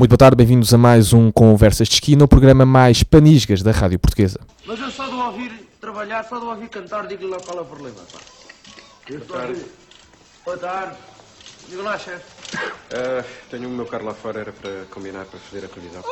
Muito boa tarde, bem-vindos a mais um Conversas de Esquina, o programa mais panisgas da Rádio Portuguesa. Mas eu só de ouvir trabalhar, só de ouvir cantar, digo-lhe lá qual é o problema, pá. Boa tarde. Boa tarde. Diga lá, chefe. Tenho o meu carro lá fora, era para combinar para fazer a revisão.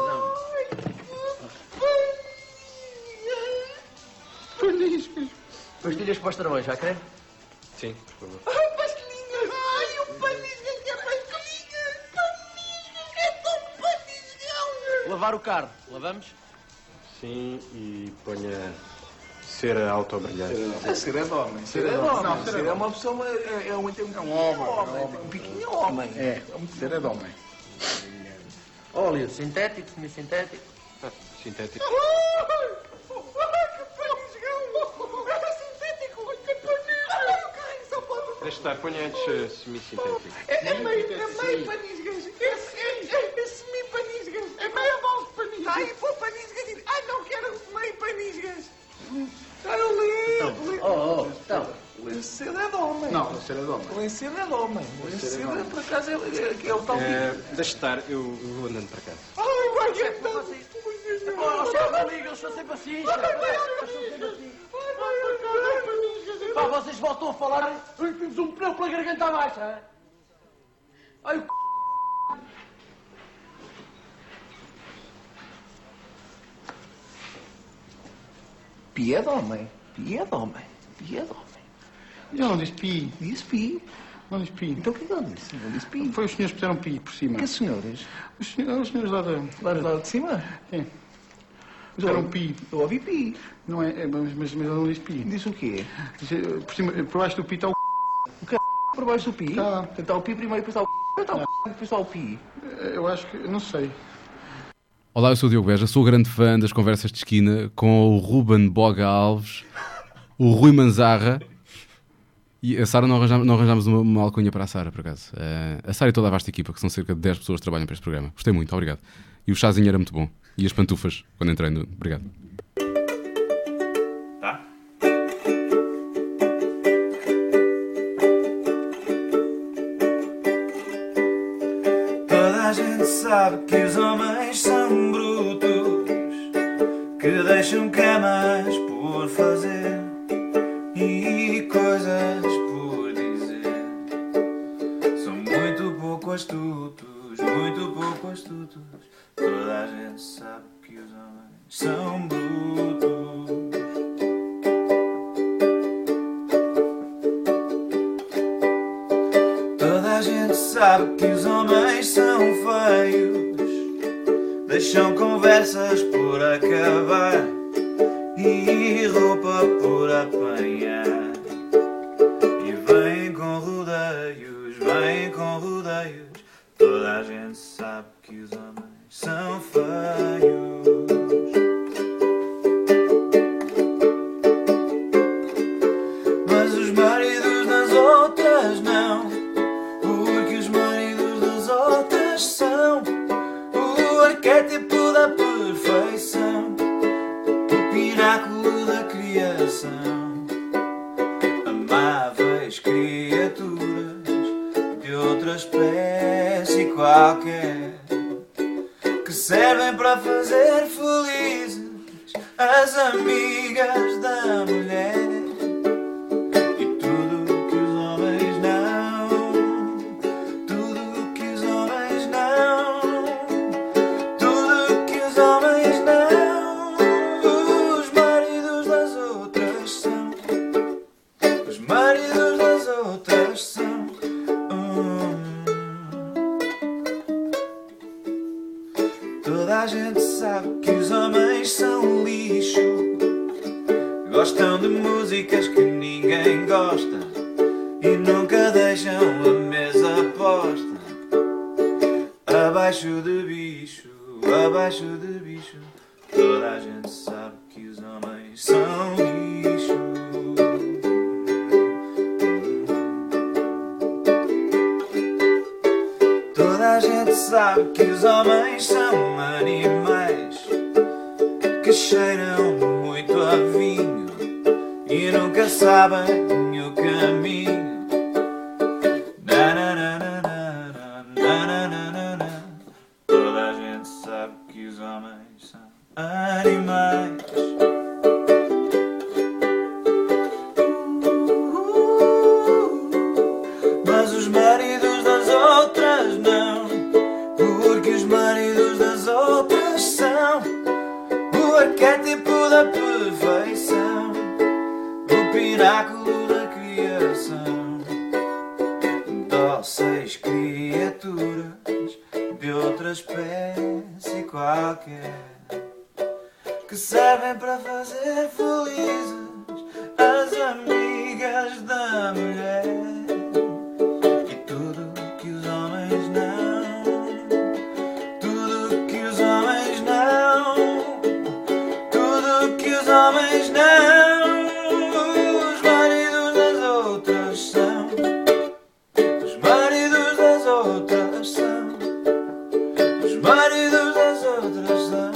Paniscas. Pastilhas para os travões, já quer? Sim, por favor. Pastilhinhas! Ai, o panisgas que é pastilhinhas! Panisgas que é tão panisgão! Lavar o carro, lavamos? Sim, e ponha cera auto-brilhante. A cera é de homem. Cera é de homem. Não, cera é uma pessoa, é um homem. Um pequeno homem. É, cera é de homem. Óleo sintético, semi-sintético. Sintético. Ai, que panisgão! É sintético! Que panisgão! Caralho, só pode... Deixa estar, ponha antes semi-sintético. É meio panisgas! É semi-panisgas! É meia voz de panisgas! Ai, pô, panisgas e... Ai, não quero meio panisgas! Ai, eu li! Então. Cera é de homem. Não, cera é de homem. Cera é de homem. Cera, por acaso, é o tal tipo. Deixa estar, eu vou andando para casa. Ai, vai que não! Oh, chefe, liga, eu sou sempre assim, chefe. Pá, vocês voltam a falar, temos um pneu pela garganta abaixo, hein? Ai, o Pi é de homem. Pi é de homem. Pi é de homem. Eu não disse pi. Disse pi. Não disse pi. Então o que é que ele disse? Não disse pi. Foi os senhores que puseram pi por cima. Que senhores? Os senhores lá da... Lá de cima? Sim. Puseram pi. Eu ouvi pi. Não é, mas eu não disse pi. Disse o quê? Disse, por cima, por baixo do pi está o... O que é por baixo do pi? Tá. Tentar o pi primeiro, depois está o depois está o pi. Eu acho que... Não sei. Olá, eu sou o Diogo Beja, sou grande fã das Conversas de Esquina com o Ruben Boga Alves, o Rui Manzarra e a Sara. Não arranjámos uma alcunha para a Sara, por acaso. A Sara e toda a vasta equipa, que são cerca de 10 pessoas que trabalham para este programa. Gostei muito, obrigado. E o chazinho era muito bom. E as pantufas, quando entrei. Obrigado. Toda a gente sabe que os homens são brutos, que deixam camas por fazer e coisas por dizer. São muito pouco astutos, muito pouco astutos. Toda a gente sabe que os homens são brutos. Toda a gente sabe que os homens são feios, deixam conversas por acabar e roupa por apanhar. E vêm com rodeios, vêm com rodeios. Toda a gente sabe que os homens são feios. Mas os maridos das outras não, porque os maridos das outras são o arquétipo da perfeição, o pináculo da criação. Amáveis criaturas de outra espécie qualquer, que servem para fazer felizes as amigas da mulher. E tudo que os homens não, tudo que os homens não, tudo que os homens não, os maridos das outras são, os maridos das outras são. Toda a gente sabe que os homens são lixo, gostam de músicas que ninguém gosta e nunca deixam a mesa posta. Abaixo de bicho, abaixo de bicho. Toda a gente sabe que os homens são lixo. Toda a gente sabe que os homens são animais que cheiram muito a vinho e nunca sabem o caminho. Na, na, na, na, na, na, na, na, na, na. Toda animais. Mas os maridos das outras não, porque os maridos das outras são o arquétipo da perfeição, o pináculo da criação, dóceis criaturas de outra espécie qualquer, que servem para fazer felizes as amigas da mulher. E tudo que os homens não, tudo que os homens não, tudo que os homens não, os maridos das outras são, os maridos das outras são, os maridos das outras são.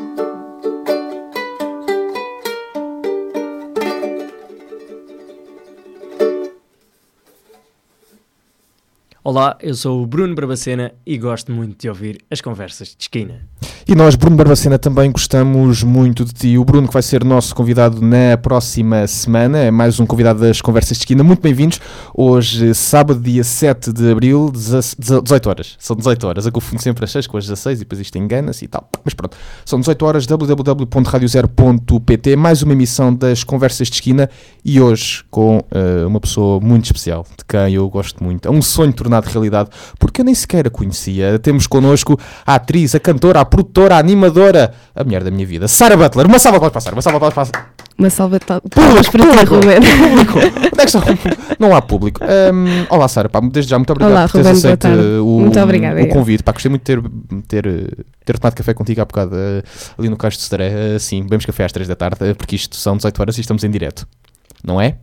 Olá, eu sou o Bruno Barbacena e gosto muito de ouvir as conversas de esquina. E nós, Bruno Barbacena, também gostamos muito de ti. O Bruno, que vai ser nosso convidado na próxima semana, é mais um convidado das Conversas de Esquina. Muito bem-vindos. Hoje, sábado, dia 7 de abril, 18 horas. São 18 horas. Eu confundo sempre as 6 com as 16 e depois isto engana-se e tal. Mas pronto, são 18 horas, www.radiozero.pt, mais uma emissão das Conversas de Esquina e hoje com uma pessoa muito especial, de quem eu gosto muito. É um sonho tornado realidade, porque eu nem sequer a conhecia. Temos connosco a atriz, a cantora, a produtora, a animadora, a mulher da minha vida, Sara Butler. Uma salva para passar, uma salva para passar. Uma salva de palmas para ti, Ruben. Público. Onde é que está? Não há público. Olá, Sara, desde já, muito obrigado Olá, por teres Ruben, aceito muito obrigada, o convite. Pá, gostei muito de ter tomado café contigo há bocado ali no Cais de Cedaré. Sim, bebemos café às 3 da tarde, porque isto são 18 horas e estamos em direto. Não é?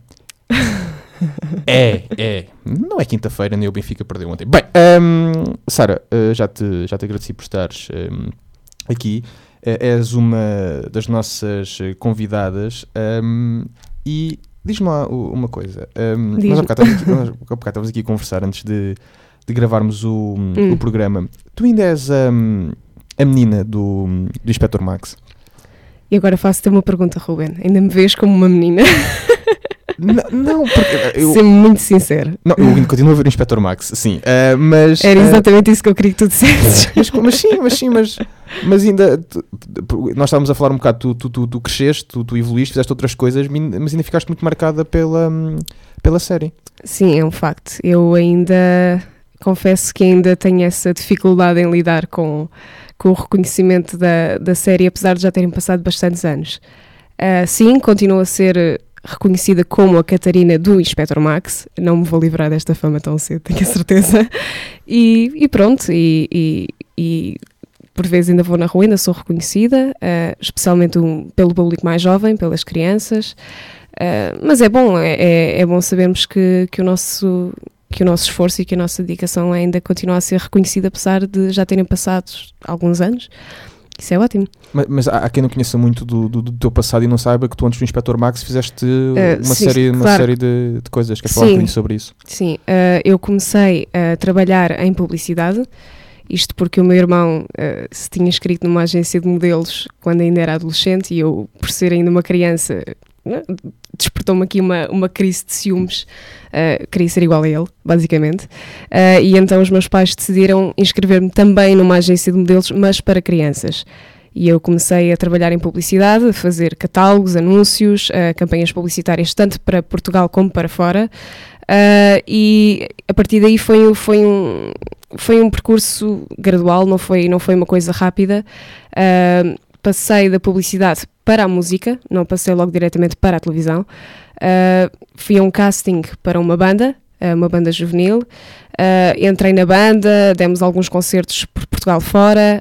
É. Não é quinta-feira, nem o Benfica perdeu ontem. Bem, Sara, já te agradeci por estares aqui. És uma das nossas convidadas e diz-me lá uma coisa. Nós há bocado estávamos aqui a conversar antes de gravarmos o programa. Tu ainda és a menina do Inspector Max? E agora faço-te uma pergunta, Ruben. Ainda me vês como uma menina? Não, porque eu... Ser muito sincero. Não, eu ainda continuo a ver o Inspector Max, sim. Mas... Era exatamente isso que eu queria que tu dissesses. Mas ainda... Nós estávamos a falar um bocado, tu cresceste, tu evoluíste, fizeste outras coisas, mas ainda ficaste muito marcada pela série. Sim, é um facto. Eu ainda... Confesso que ainda tenho essa dificuldade em lidar com o reconhecimento da série, apesar de já terem passado bastantes anos. Sim, continuo a ser reconhecida como a Catarina do Inspector Max. Não me vou livrar desta fama tão cedo, tenho a certeza. E pronto, e por vezes ainda vou na rua, ainda sou reconhecida, especialmente pelo público mais jovem, pelas crianças. Mas é bom sabermos que o nosso esforço e que a nossa dedicação ainda continua a ser reconhecida, apesar de já terem passado alguns anos. Isso é ótimo. Mas há quem não conheça muito do teu passado e não saiba que tu antes do Inspector Max fizeste uma série de coisas. Queres falar um bocadinho sobre isso? Sim, eu comecei a trabalhar em publicidade, isto porque o meu irmão se tinha inscrito numa agência de modelos quando ainda era adolescente e eu, por ser ainda uma criança, despertou-me aqui uma crise de ciúmes, queria ser igual a ele, basicamente, e então os meus pais decidiram inscrever-me também numa agência de modelos, mas para crianças. E eu comecei a trabalhar em publicidade, a fazer catálogos, anúncios, campanhas publicitárias, tanto para Portugal como para fora, e a partir daí foi um percurso gradual, não foi uma coisa rápida. Passei da publicidade para a música, não passei logo diretamente para a televisão. Fui a um casting para uma banda juvenil. Entrei na banda, demos alguns concertos por Portugal fora,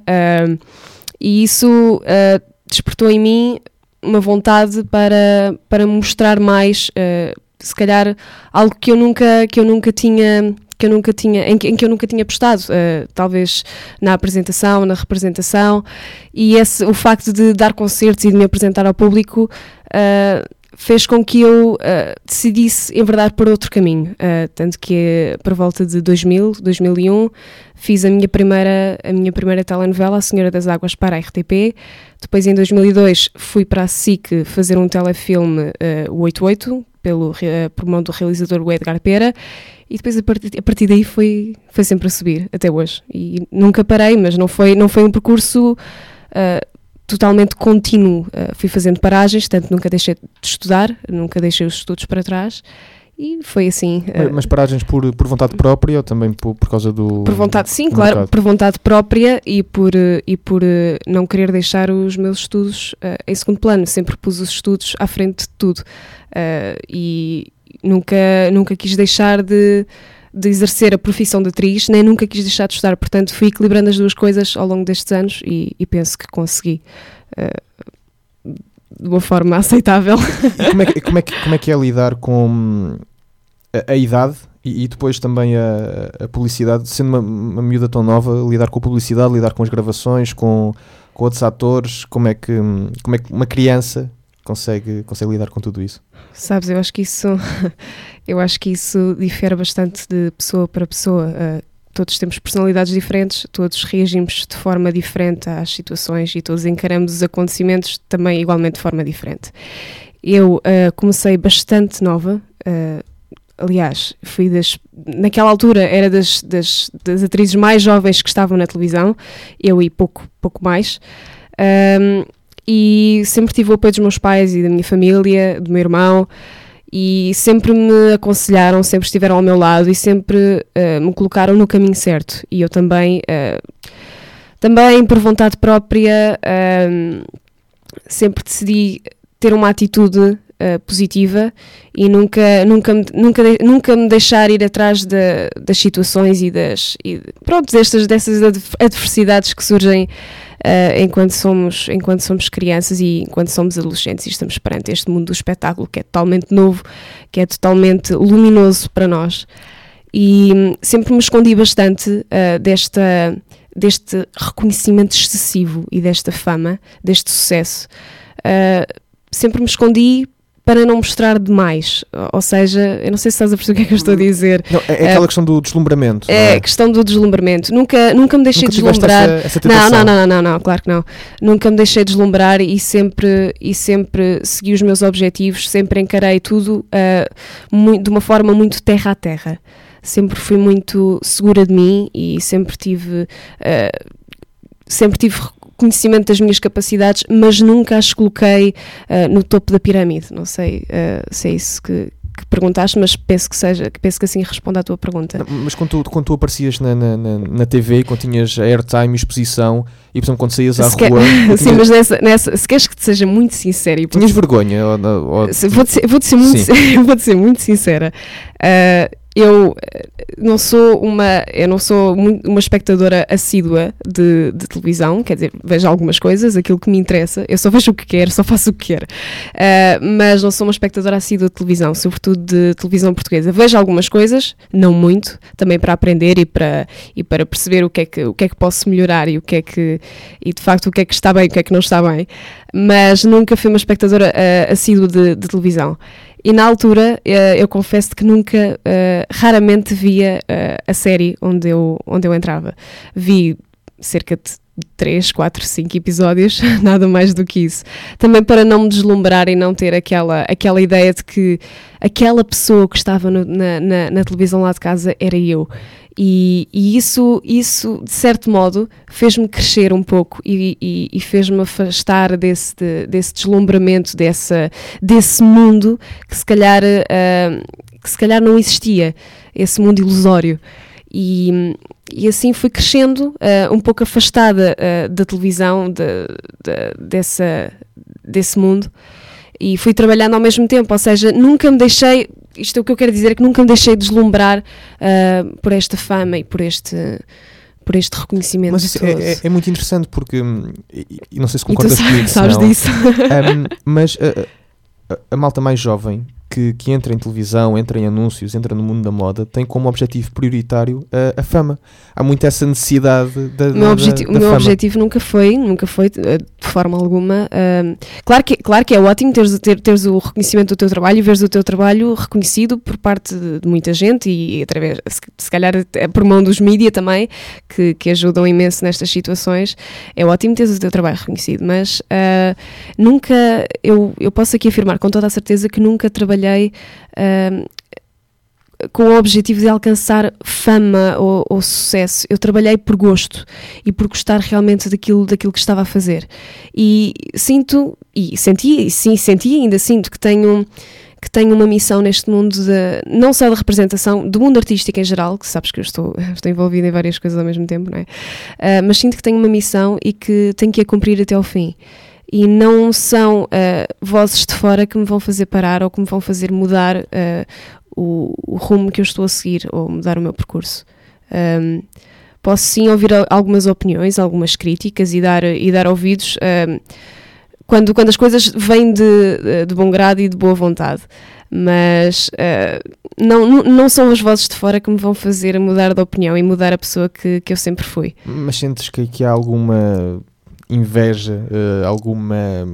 e isso despertou em mim uma vontade para mostrar mais, se calhar algo em que eu nunca tinha apostado, talvez na apresentação, na representação, e o facto de dar concertos e de me apresentar ao público fez com que eu decidisse enverdar por outro caminho. Tanto que por volta de 2001, fiz a minha primeira telenovela, A Senhora das Águas, para a RTP. Depois, em 2002, fui para a SIC fazer um telefilme, o 88, por mão do realizador o Edgar Pera. E depois, a partir daí, foi sempre a subir, até hoje. E nunca parei, mas não foi um percurso totalmente contínuo. Fui fazendo paragens, tanto nunca deixei de estudar, nunca deixei os estudos para trás. E foi assim. Mas paragens por vontade própria ou também por causa do... Por vontade, sim, do claro, mercado? Por vontade própria e por não querer deixar os meus estudos em segundo plano. Sempre pus os estudos à frente de tudo. E nunca quis deixar de exercer a profissão de atriz, nem nunca quis deixar de estudar. Portanto, fui equilibrando as duas coisas ao longo destes anos e penso que consegui de uma forma aceitável. E como é que é lidar com a idade e depois também a publicidade, sendo uma miúda tão nova, lidar com a publicidade, lidar com as gravações, com outros atores, como é que uma criança consegue lidar com tudo isso? Sabes, eu acho que isso difere bastante de pessoa para pessoa. Todos temos personalidades diferentes, todos reagimos de forma diferente às situações e todos encaramos os acontecimentos também igualmente de forma diferente. Eu comecei bastante nova, aliás, naquela altura era das atrizes mais jovens que estavam na televisão, eu e pouco mais, e sempre tive o apoio dos meus pais e da minha família, do meu irmão, e sempre me aconselharam, sempre estiveram ao meu lado e sempre me colocaram no caminho certo. E eu também por vontade própria, sempre decidi ter uma atitude positiva e nunca me deixar ir atrás das situações e dessas adversidades que surgem enquanto somos crianças e enquanto somos adolescentes e estamos perante este mundo do espetáculo que é totalmente novo, que é totalmente luminoso para nós. E sempre me escondi bastante deste reconhecimento excessivo e desta fama, deste sucesso. Sempre me escondi para não mostrar demais, ou seja, eu não sei se estás a perceber o que é que eu estou a dizer. Não, é aquela questão do deslumbramento. É a questão do deslumbramento. Nunca me deixei deslumbrar. Essa tentação? Não, claro que não. Nunca me deixei deslumbrar e sempre segui os meus objetivos, sempre encarei tudo de uma forma muito terra a terra. Sempre fui muito segura de mim e sempre tive conhecimento das minhas capacidades, mas nunca as coloquei no topo da pirâmide. Não sei se é isso que perguntaste, mas penso que assim responda à tua pergunta. Não, mas quando tu aparecias na TV, quando tinhas airtime e exposição, e por exemplo quando saías à rua... Sim, mas nessa, se queres que te seja muito sincera... Tinhas vergonha? Vou-te ser muito sincera. Eu não sou uma espectadora assídua de televisão, quer dizer, vejo algumas coisas, aquilo que me interessa, eu só vejo o que quero, só faço o que quero, mas não sou uma espectadora assídua de televisão, sobretudo de televisão portuguesa. Vejo algumas coisas, não muito, também para aprender e para perceber o que é que posso melhorar e de facto o que é que está bem e o que é que não está bem, mas nunca fui uma espectadora assídua de televisão. E na altura, eu confesso que raramente via a série onde eu entrava. Vi cerca de 3, 4, 5 episódios, nada mais do que isso. Também para não me deslumbrar e não ter aquela ideia de que aquela pessoa que estava na televisão lá de casa era eu. E isso, de certo modo, fez-me crescer um pouco e fez-me afastar desse deslumbramento, desse mundo que se calhar não existia, esse mundo ilusório. E assim fui crescendo, um pouco afastada da televisão, desse mundo, e fui trabalhando ao mesmo tempo, ou seja, nunca me deixei... Isto é o que eu quero dizer, é que nunca me deixei deslumbrar por esta fama e por este reconhecimento. Mas isso todo. É muito interessante porque, e não sei se concordas comigo, sabes disso. mas a malta mais jovem que entra em televisão, entra em anúncios, entra no mundo da moda, tem como objetivo prioritário a fama. Há muito essa necessidade da O meu objetivo nunca foi de forma alguma. Claro que é ótimo teres o reconhecimento do teu trabalho e veres o teu trabalho reconhecido por parte de muita gente e através, se calhar por mão dos mídia também, que ajudam imenso nestas situações. É ótimo teres o teu trabalho reconhecido, mas nunca, eu posso aqui afirmar com toda a certeza que nunca trabalhei com o objetivo de alcançar fama ou sucesso. Eu trabalhei por gosto e por gostar realmente daquilo que estava a fazer. E senti e ainda sinto que tenho uma missão neste mundo, não só da representação, do mundo artístico em geral, que sabes que eu estou envolvida em várias coisas ao mesmo tempo, não é? Mas sinto que tenho uma missão e que tenho que a cumprir até ao fim. E não são vozes de fora que me vão fazer parar ou que me vão fazer mudar o rumo que eu estou a seguir ou mudar o meu percurso. Posso sim ouvir algumas opiniões, algumas críticas e dar ouvidos quando as coisas vêm de bom grado e de boa vontade, mas não são as vozes de fora que me vão fazer mudar de opinião e mudar a pessoa que eu sempre fui. Mas sentes que há alguma inveja, alguma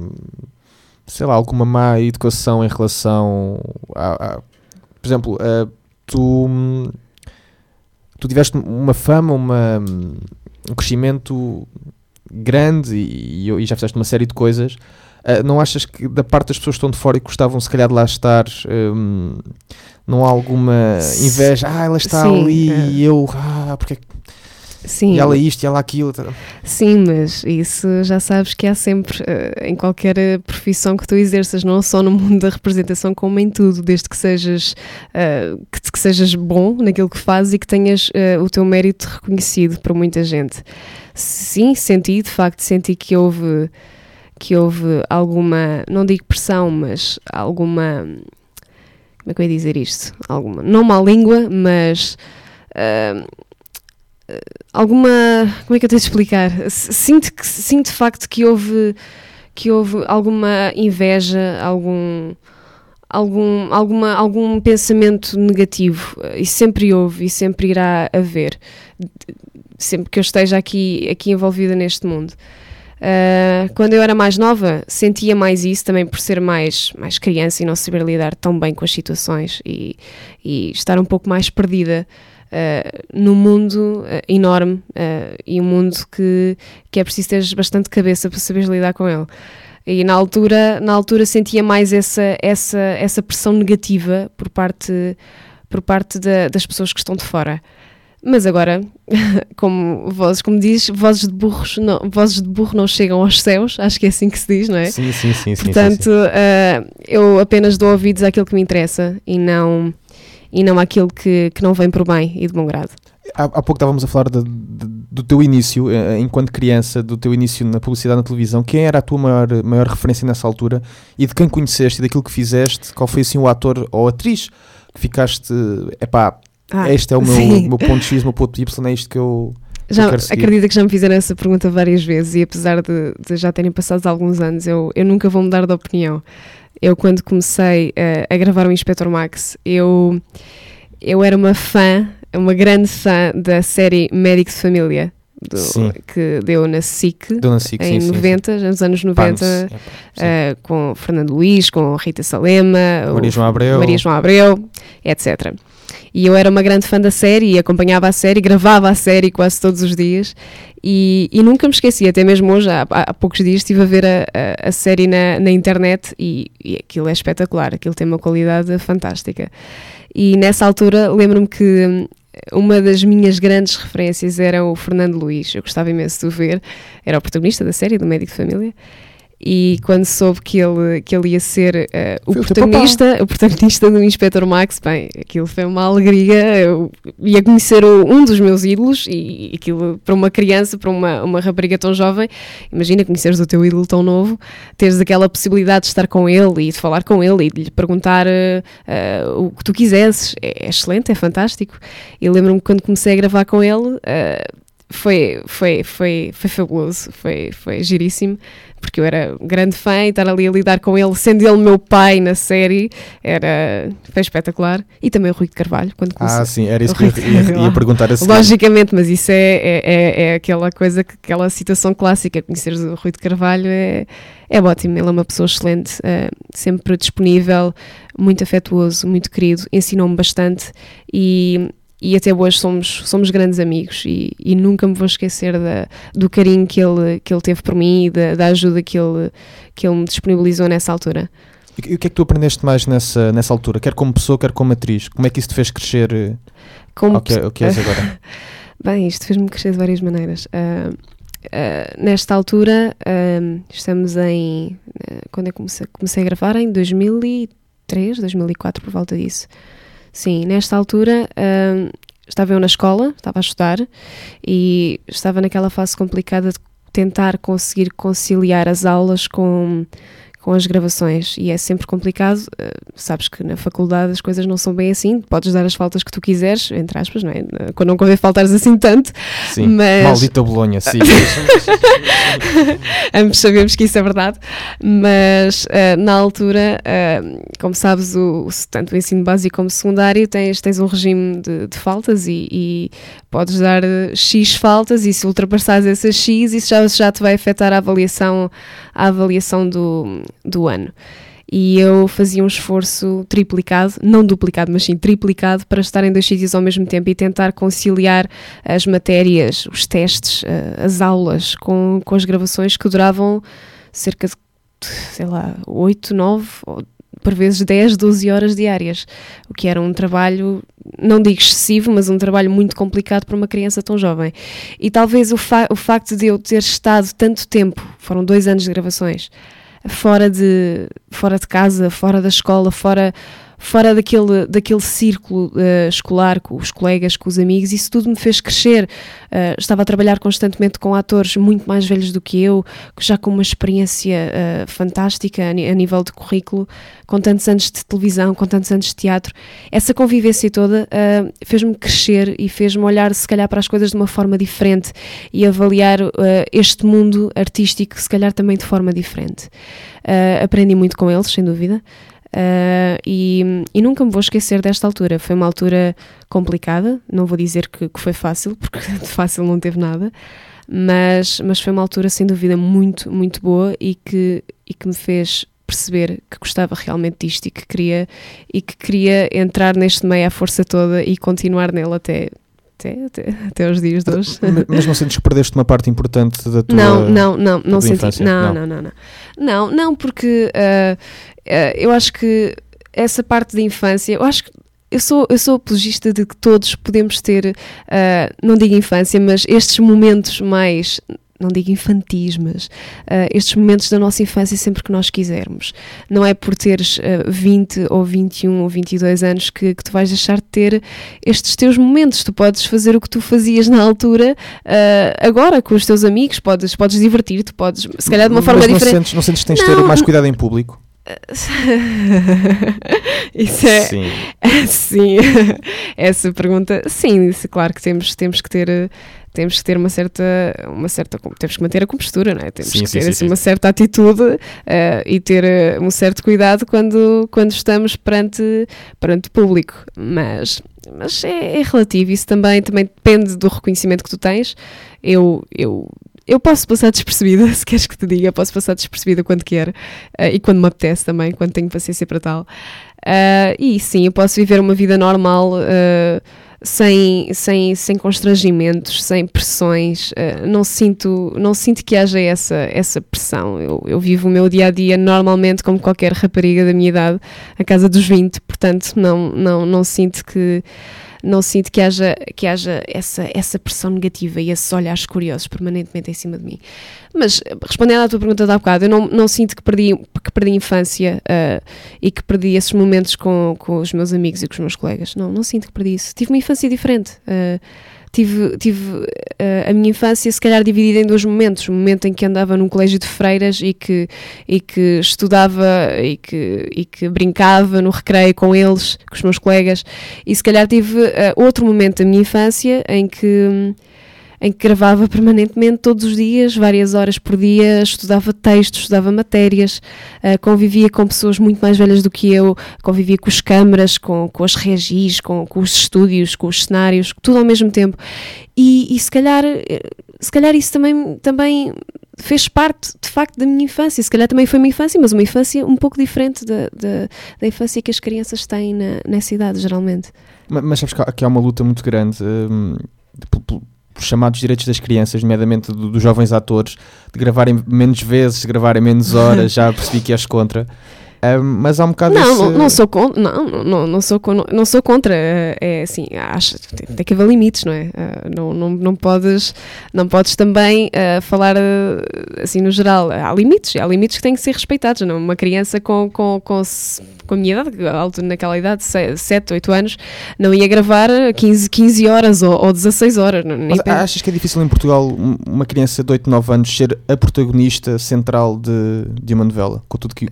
má educação em relação por exemplo, tu tiveste uma fama, um crescimento grande e já fizeste uma série de coisas. Não achas que da parte das pessoas que estão de fora e gostavam se calhar de lá estar, não há alguma inveja? Ela está ali e eu, porque sim. E ela isto e ela aquilo. Sim, mas isso já sabes que há sempre, em qualquer profissão que tu exerças, não só no mundo da representação, como em tudo, desde que sejas bom naquilo que fazes e que tenhas o teu mérito reconhecido por muita gente. Sim, senti que houve alguma, não digo pressão, mas alguma, como é que eu ia dizer isto? Alguma, não má língua, mas alguma, como é que eu tenho de explicar? Sinto de facto que houve alguma inveja, algum pensamento negativo, e sempre houve e sempre irá haver, sempre que eu esteja aqui envolvida neste mundo. Quando eu era mais nova sentia mais isso, também por ser mais criança e não saber lidar tão bem com as situações e estar um pouco mais perdida num mundo enorme e um mundo que é preciso ter bastante cabeça para saber lidar com ele. E na altura sentia mais essa pressão negativa por parte das pessoas que estão de fora. Mas agora, como dizes, vozes de burro não chegam aos céus, acho que é assim que se diz, não é? Sim. Portanto, eu apenas dou ouvidos àquilo que me interessa e não àquilo que não vem por bem e de bom grado. Há pouco estávamos a falar do teu início, enquanto criança, do teu início na publicidade, na televisão. Quem era a tua maior referência nessa altura e de quem conheceste e daquilo que fizeste? Qual foi assim o ator ou atriz que ficaste, este é o meu ponto X, o meu ponto Y, é isto que eu quero seguir? Acredito que já me fizeram essa pergunta várias vezes e apesar de já terem passado alguns anos, eu nunca vou mudar de opinião. Eu, quando comecei a gravar o Inspector Max, eu era uma grande fã da série Médico de Família, que deu na SIC, em 90, nos anos 90, com Fernando Luís, com Rita Salema, Maria João Abreu, etc. E eu era uma grande fã da série e acompanhava a série, gravava a série quase todos os dias e nunca me esqueci, até mesmo hoje, há poucos dias estive a ver a série na internet e aquilo é espetacular, aquilo tem uma qualidade fantástica. E nessa altura lembro-me que uma das minhas grandes referências era o Fernando Luís. Eu gostava imenso de o ver, era o protagonista da série do Médico de Família. E quando soube que ele ia ser o protagonista do Inspector Max, bem, aquilo foi uma alegria. Eu ia conhecer um dos meus ídolos e aquilo, para uma criança, para uma rapariga tão jovem, imagina conheceres o teu ídolo tão novo, teres aquela possibilidade de estar com ele e de falar com ele e de lhe perguntar o que tu quisesses. É excelente, é fantástico. E lembro-me que quando comecei a gravar com ele, foi fabuloso, foi giríssimo, porque eu era grande fã e estar ali a lidar com ele, sendo ele meu pai na série, foi espetacular. E também o Rui de Carvalho, quando começou. Sim, era isso que eu ia perguntar a seguir. Logicamente, mas isso é aquela coisa, aquela citação clássica, conheceres o Rui de Carvalho é ótimo, ele é uma pessoa excelente, sempre disponível, muito afetuoso, muito querido, ensinou-me bastante e até hoje somos grandes amigos e nunca me vou esquecer do carinho que ele teve por mim e da ajuda que ele me disponibilizou nessa altura. E o que é que tu aprendeste mais nessa altura, quer como pessoa, quer como atriz? Como é que isso te fez crescer ao que és agora? Bem, isto fez-me crescer de várias maneiras. Nesta altura, estamos em... quando eu comecei a gravar? Em 2003, 2004, por volta disso. Sim, nesta altura estava eu na escola, estava a estudar e estava naquela fase complicada de tentar conseguir conciliar as aulas com as gravações e é sempre complicado, sabes que na faculdade as coisas não são bem assim, podes dar as faltas que tu quiseres, entre aspas, não é? Quando não convém faltares assim tanto. Sim, mas... maldita Bolonha, sim. Ambos sabemos que isso é verdade, mas na altura, como sabes, tanto o ensino básico como o secundário tens um regime de faltas e podes dar X faltas e se ultrapassares essas X, isso já te vai afetar a avaliação do ano. E eu fazia um esforço triplicado, não duplicado, mas sim triplicado, para estar em 2 sítios ao mesmo tempo e tentar conciliar as matérias, os testes, as aulas com as gravações que duravam cerca de, 8, 9, ou por vezes 10, 12 horas diárias, o que era um trabalho, não digo excessivo, mas um trabalho muito complicado para uma criança tão jovem. E talvez o facto de eu ter estado tanto tempo, foram 2 anos de gravações, fora de casa, fora da escola, fora daquele círculo escolar, com os colegas, com os amigos, isso tudo me fez crescer. Estava a trabalhar constantemente com atores muito mais velhos do que eu, já com uma experiência fantástica a nível de currículo, com tantos anos de televisão, com tantos anos de teatro. Essa convivência toda fez-me crescer e fez-me olhar, se calhar, para as coisas de uma forma diferente e avaliar este mundo artístico, se calhar, também de forma diferente. Aprendi muito com eles, sem dúvida. E nunca me vou esquecer desta altura. Foi uma altura complicada, não vou dizer que foi fácil, porque de fácil não teve nada, mas foi uma altura sem dúvida muito, muito boa e que me fez perceber que gostava realmente disto e que queria entrar neste meio à força toda e continuar nele até os dias de hoje. Mas não sentes que perdeste uma parte importante da tua não senti. infância? Não, porque eu acho que essa parte da infância, eu acho que eu sou apologista de que todos podemos ter, não digo infância, mas estes momentos mais, não digo infantis, mas estes momentos da nossa infância sempre que nós quisermos. Não é por teres 20 ou 21 ou 22 anos que tu vais deixar de ter estes teus momentos. Tu podes fazer o que tu fazias na altura, agora com os teus amigos, podes divertir-te, podes, se calhar de uma forma diferente. Não sentes que tens de ter mais cuidado em público? Isso é... Sim. Essa pergunta, sim, claro que temos que ter uma certa temos que manter a compostura, não é? Temos que ter uma certa atitude e ter um certo cuidado quando estamos perante público, mas é relativo, isso também depende do reconhecimento que tu tens. Eu posso passar despercebida, se queres que te diga, posso passar despercebida quando quero e quando me apetece também, quando tenho paciência para tal. E sim, eu posso viver uma vida normal sem constrangimentos, sem pressões. Não sinto que haja essa pressão. Eu vivo o meu dia-a-dia normalmente como qualquer rapariga da minha idade, a casa dos 20, portanto não sinto que haja essa pressão negativa e esses olhares curiosos permanentemente em cima de mim. Mas, respondendo à tua pergunta de há bocado, eu não sinto que perdi a infância e que perdi esses momentos com os meus amigos e com os meus colegas. Não sinto que perdi isso. Tive uma infância diferente. Tive a minha infância se calhar dividida em 2 momentos. O momento em que andava num colégio de freiras e que estudava e que brincava no recreio com eles, com os meus colegas, e se calhar tive outro momento da minha infância em que em que gravava permanentemente, todos os dias, várias horas por dia, estudava textos, estudava matérias, convivia com pessoas muito mais velhas do que eu, convivia com as câmaras, com as regis, com os estúdios, com os cenários, tudo ao mesmo tempo. E se calhar isso também fez parte, de facto, da minha infância. Se calhar também foi uma infância, mas uma infância um pouco diferente da infância que as crianças têm nessa idade, geralmente. Mas sabes que há uma luta muito grande por chamados direitos das crianças, nomeadamente dos jovens atores, de gravarem menos vezes, de gravarem menos horas. Já percebi que és contra. Mas há um bocado não sou contra, não sou contra, é assim, acho que tem que haver limites, não é? Não podes também falar assim no geral, há limites que têm que ser respeitados, não? Uma criança com a minha idade, naquela idade, 7, 8 anos, não ia gravar 15 horas ou 16 horas. Mas achas que é difícil em Portugal uma criança de 8, 9 anos ser a protagonista central de uma novela, com tudo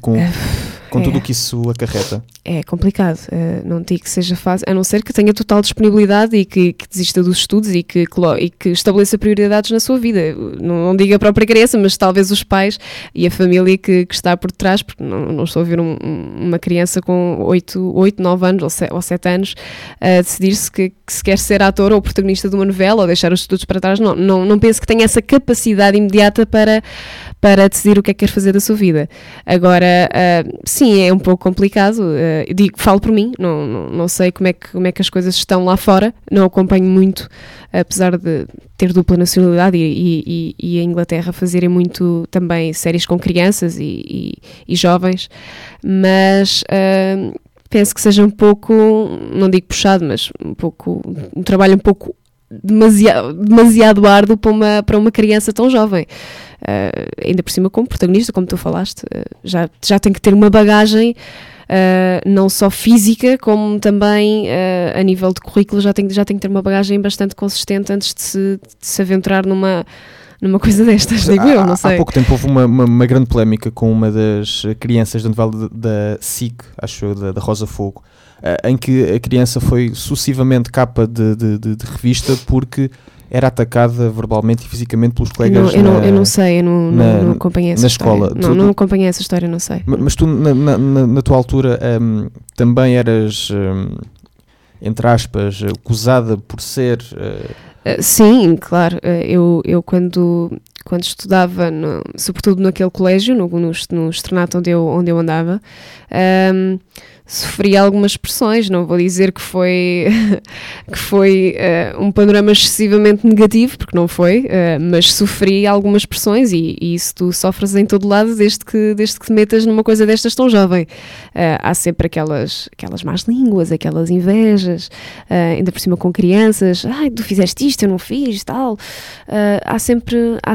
o que isso acarreta? É complicado, não digo que seja fácil, a não ser que tenha total disponibilidade e que desista dos estudos e que estabeleça prioridades na sua vida. Não digo a própria criança, mas talvez os pais e a família que está por trás, porque não estou a ver uma criança com 8, 9 anos ou 7 anos a decidir-se que se quer ser ator ou protagonista de uma novela ou deixar os estudos para trás. Não penso que tenha essa capacidade imediata para decidir o que é que quer fazer da sua vida. Agora, sim, é um pouco complicado. Falo por mim, não sei como é que as coisas estão lá fora, não acompanho muito, apesar de ter dupla nacionalidade e a Inglaterra fazerem muito também séries com crianças e jovens, mas penso que seja um pouco, não digo puxado, mas um trabalho um pouco demasiado árduo para uma criança tão jovem. Ainda por cima como protagonista, como tu falaste, já tem que ter uma bagagem não só física, como também a nível de currículo, já tem que ter uma bagagem bastante consistente antes de se aventurar numa coisa destas, digo eu, não sei. Há pouco tempo houve uma grande polémica com uma das crianças da novela da SIC, acho eu, da Rosa Fogo, em que a criança foi sucessivamente capa de revista porque era atacada verbalmente e fisicamente pelos colegas. Eu não sei, eu não acompanhei essa escola. Não acompanhei essa história, não sei. Mas tu, na tua altura, também eras, entre aspas, acusada por ser... Sim, claro. Eu quando estudava, sobretudo naquele colégio, no externato onde eu andava, sofri algumas pressões. Não vou dizer que foi um panorama excessivamente negativo, porque não foi, mas sofri algumas pressões e isso tu sofres em todo lado desde que te metas numa coisa destas tão jovem. Há sempre aquelas más línguas, aquelas invejas, ainda por cima com crianças. Ai, tu fizeste isto, eu não fiz, tal. Há sempre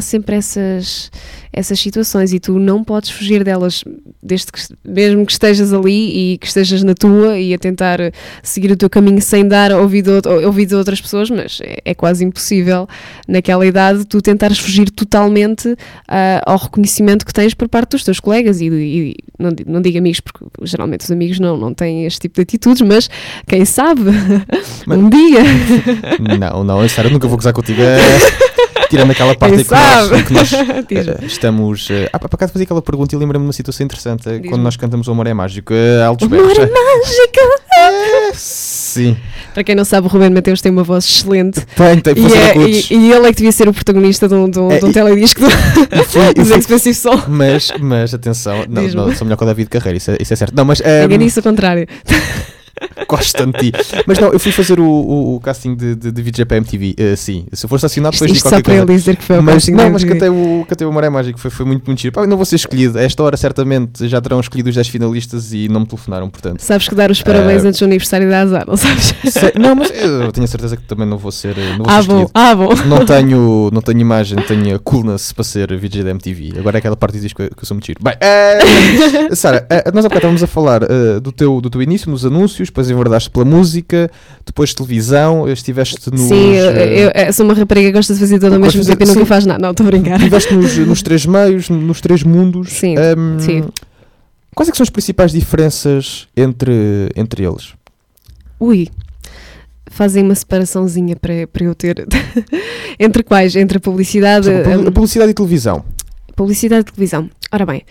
essas situações e tu não podes fugir delas, mesmo que estejas ali e que estejas na tua e a tentar seguir o teu caminho sem dar ouvido a outras pessoas, mas é quase impossível naquela idade tu tentares fugir totalmente ao reconhecimento que tens por parte dos teus colegas e não digo amigos, porque geralmente os amigos não têm este tipo de atitudes, mas quem sabe um dia. Não, Sara, nunca vou gozar contigo. Tirando aquela parte em que nós estamos... Para cá de fazer aquela pergunta e lembra-me de uma situação interessante. Quando nós cantamos O Amor é Mágico, altos berros. O Amor é Mágico! Sim. Para quem não sabe, o Rubén Mateus tem uma voz excelente. Tem e ele é que devia ser o protagonista de um teledisco dos Expensive Soul. Mas atenção, não, sou melhor que o David Carreira, isso é certo. Não, mas... Engane-se ao contrário. Gosto tanto de ti. Mas não, eu fui fazer o casting de VJ para MTV. Sim, se eu fosse acionado depois de qualquer coisa. Só para ele dizer que foi o casting. Não, mas cantei o Maré Mágico, foi muito, muito giro. Não vou ser escolhido. A esta hora, certamente, já terão escolhido os 10 finalistas e não me telefonaram, portanto. Sabes que dar os parabéns antes do aniversário da Azar, não sabes? Não, mas eu tenho a certeza que também não vou ser escolhido. Bom. Não tenho imagem, tenho a coolness para ser VJ da MTV. Agora é aquela parte que diz que eu sou muito giro. Bem, Sara, nós há bocado estávamos a falar do teu início nos anúncios, depois enverdaste pela música, depois televisão, estiveste nos... Sim, eu sou uma rapariga que gosta de fazer tudo ao mesmo tempo e nunca faz nada. Não, estou a brincar. Estiveste nos três meios, nos três mundos. Sim, sim. Quais é que são as principais diferenças entre eles? fazem uma separaçãozinha para eu ter entre quais? Entre a publicidade... A publicidade e televisão. Publicidade e televisão. Ora bem,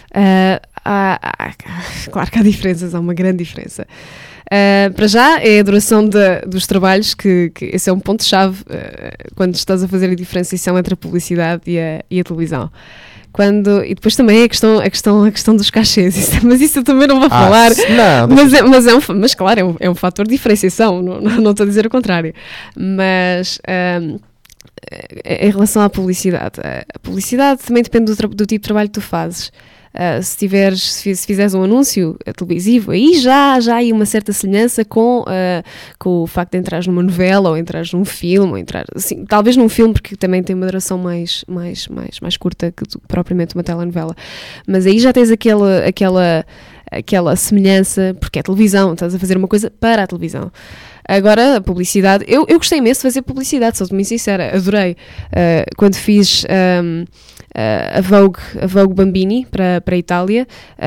claro que há diferenças, há uma grande diferença. Para já é a duração dos trabalhos, que esse é um ponto-chave quando estás a fazer a diferenciação entre a publicidade e a televisão. E depois também a questão dos cachês, mas isso eu também não vou falar. Mas claro, é um fator de diferenciação, não estou a dizer o contrário. Mas em relação à publicidade, a publicidade também depende do tipo de trabalho que tu fazes. Se fizeres um anúncio televisivo, aí já há aí uma certa semelhança com o facto de entrares numa novela ou entrares num filme, ou entrar, assim, talvez num filme, porque também tem uma duração mais curta que propriamente uma telenovela, mas aí já tens aquela semelhança, porque é televisão, estás a fazer uma coisa para a televisão. Agora, a publicidade, eu gostei imenso de fazer publicidade, sou-te muito sincera, adorei. Quando fiz a Vogue Bambini para a Itália,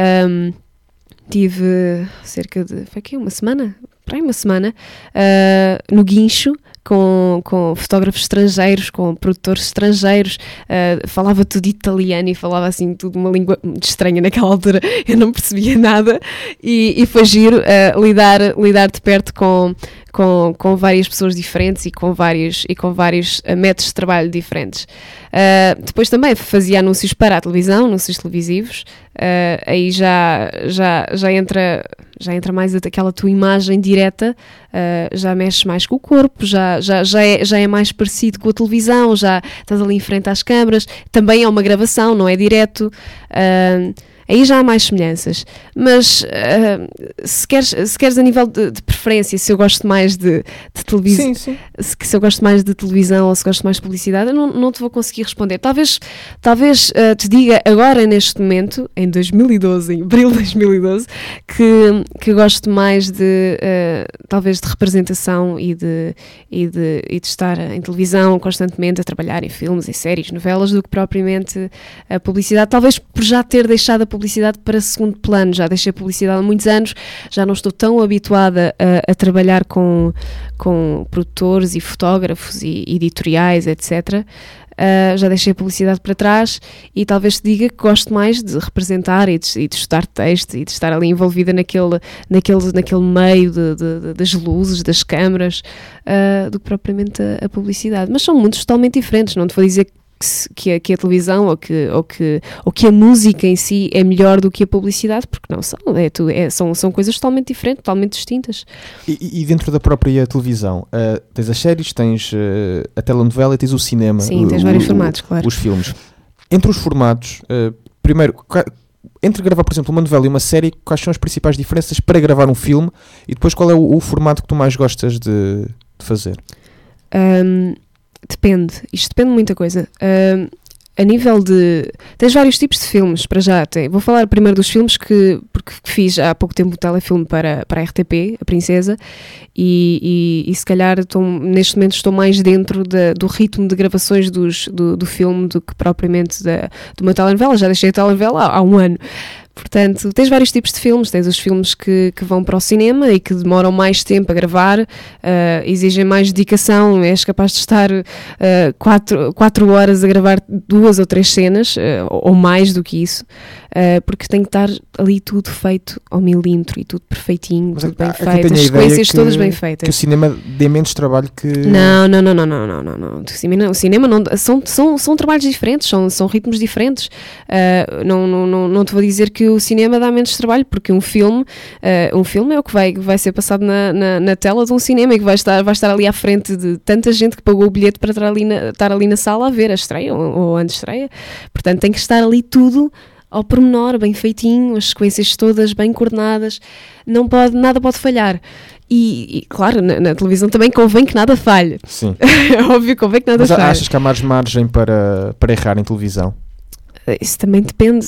tive cerca de, foi aqui uma semana no guincho, com fotógrafos estrangeiros, com produtores estrangeiros, falava tudo italiano e falava assim tudo uma língua muito estranha naquela altura, eu não percebia nada e foi giro lidar de perto com várias pessoas diferentes e com vários métodos de trabalho diferentes. Depois também fazia anúncios para a televisão, anúncios televisivos, aí já entra mais aquela tua imagem direta, já mexes mais com o corpo, já é mais parecido com a televisão, já estás ali em frente às câmaras, também é uma gravação, não é direto, aí já há mais semelhanças, mas se queres a nível de preferência, se eu gosto mais de televisão, se eu gosto mais de televisão ou se gosto mais de publicidade, eu não te vou conseguir responder. Talvez te diga agora, neste momento, em 2012, em abril de 2012, que gosto mais talvez de representação e de estar em televisão constantemente a trabalhar em filmes, em séries, novelas, do que propriamente a publicidade, talvez por já ter deixado a publicidade para segundo plano. Já deixei a publicidade há muitos anos, já não estou tão habituada a trabalhar com produtores e fotógrafos e editoriais, etc. Já deixei a publicidade para trás e talvez te diga que gosto mais de representar e de estudar texto e de estar ali envolvida naquele meio das luzes, das câmaras, do que propriamente a publicidade. Mas são mundos totalmente diferentes, não te vou dizer que a televisão ou que a música em si é melhor do que a publicidade, porque não são, são coisas totalmente diferentes, totalmente distintas. E dentro da própria televisão, tens as séries, tens a telenovela e tens o cinema. Sim, tens vários formatos, claro. Os filmes. Entre os formatos, primeiro, entre gravar, por exemplo, uma novela e uma série, quais são as principais diferenças para gravar um filme e depois qual é o formato que tu mais gostas de fazer? Depende, isto depende de muita coisa. A nível de... Tens vários tipos de filmes, para já. Vou falar primeiro dos filmes porque fiz há pouco tempo um telefilme para a RTP, a Princesa, e se calhar neste momento estou mais dentro do ritmo de gravações do filme do que propriamente de uma telenovela. Já deixei a telenovela há um ano. Portanto, tens vários tipos de filmes. Tens os filmes que vão para o cinema e que demoram mais tempo a gravar, exigem mais dedicação, és capaz de estar 4 horas a gravar 2 ou 3 cenas, ou mais do que isso, porque tem que estar ali tudo feito ao milímetro e tudo perfeitinho, tudo bem feito, as sequências todas bem feitas. Que o cinema dê menos trabalho que... Não. O cinema não... São trabalhos diferentes, são ritmos diferentes. Não te vou dizer que o cinema dá menos trabalho, porque um filme é o que vai ser passado na tela de um cinema e que vai estar ali à frente de tanta gente que pagou o bilhete para estar ali na sala a ver a estreia ou a antestreia. Portanto, tem que estar ali tudo ao pormenor, bem feitinho, as sequências todas bem coordenadas, nada pode falhar. E claro, na televisão também convém que nada falhe. Sim. É óbvio que convém que nada falhe. Mas achas que há mais margem para errar em televisão? Isso também depende